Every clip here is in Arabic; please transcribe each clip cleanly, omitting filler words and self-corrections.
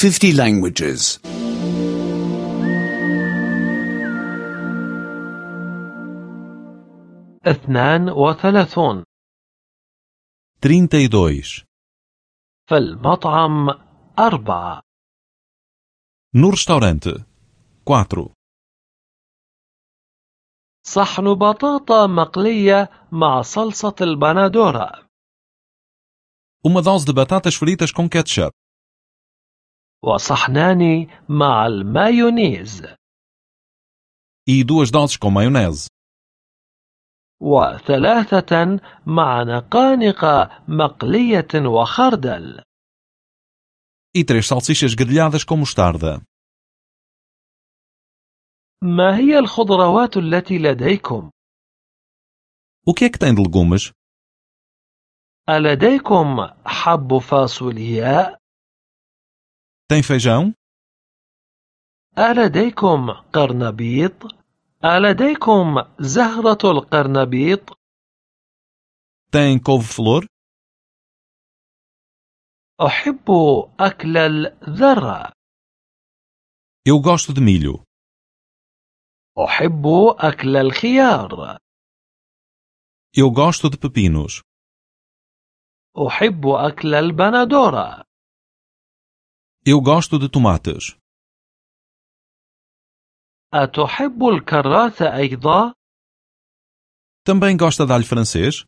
50 languages. 32. 32. في المطعم 4. No restaurante 4. صحن بطاطا مقلية مع صلصة البندورة. Uma dose de batatas fritas com ketchup. وصحنان مع المايونيز. E 2 doses com maionese. و3 مع نقانق مقلية وخردل. E 3 salsichas grelhadas com mostarda. ما هي الخضروات التي لديكم؟ O que é que tem de legumes? ألديكم حب فاصولياء؟ Tem feijão? ألديكم قرنبيط؟ ألديكم زهرة القرنبيط؟ Tem couve-flor? أحب أكل الذرة. Eu gosto de milho. أحب أكل الخيار. Eu gosto de pepinos. أحب أكل البندورة. Eu gosto de tomates. أتحب الكراث أيضا؟ Também gosta de alho francês?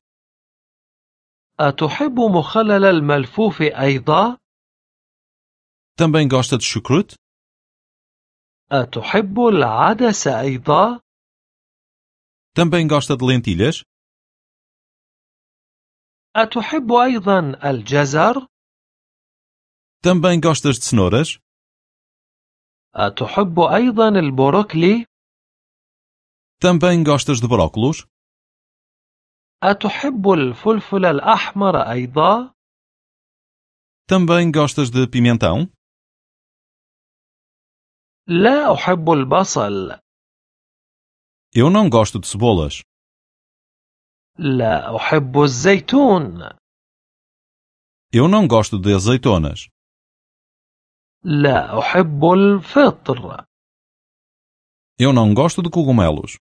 أتحب مخلل الملفوف أيضا؟ Também gosta de chucrute? أتحب العدس أيضا؟ Também gosta de lentilhas? أتحب أيضا الجزر؟ Também gostas de cenouras? أتحب أيضا البروكلي؟ Também gostas de brócolos? أتحب الفلفل الأحمر أيضا؟ Também gostas de pimentão? لا أحب البصل. Eu não gosto de cebolas. لا أحب الزيتون. Eu não gosto de azeitonas. لا أحب الفطر. Eu não gosto de cogumelos.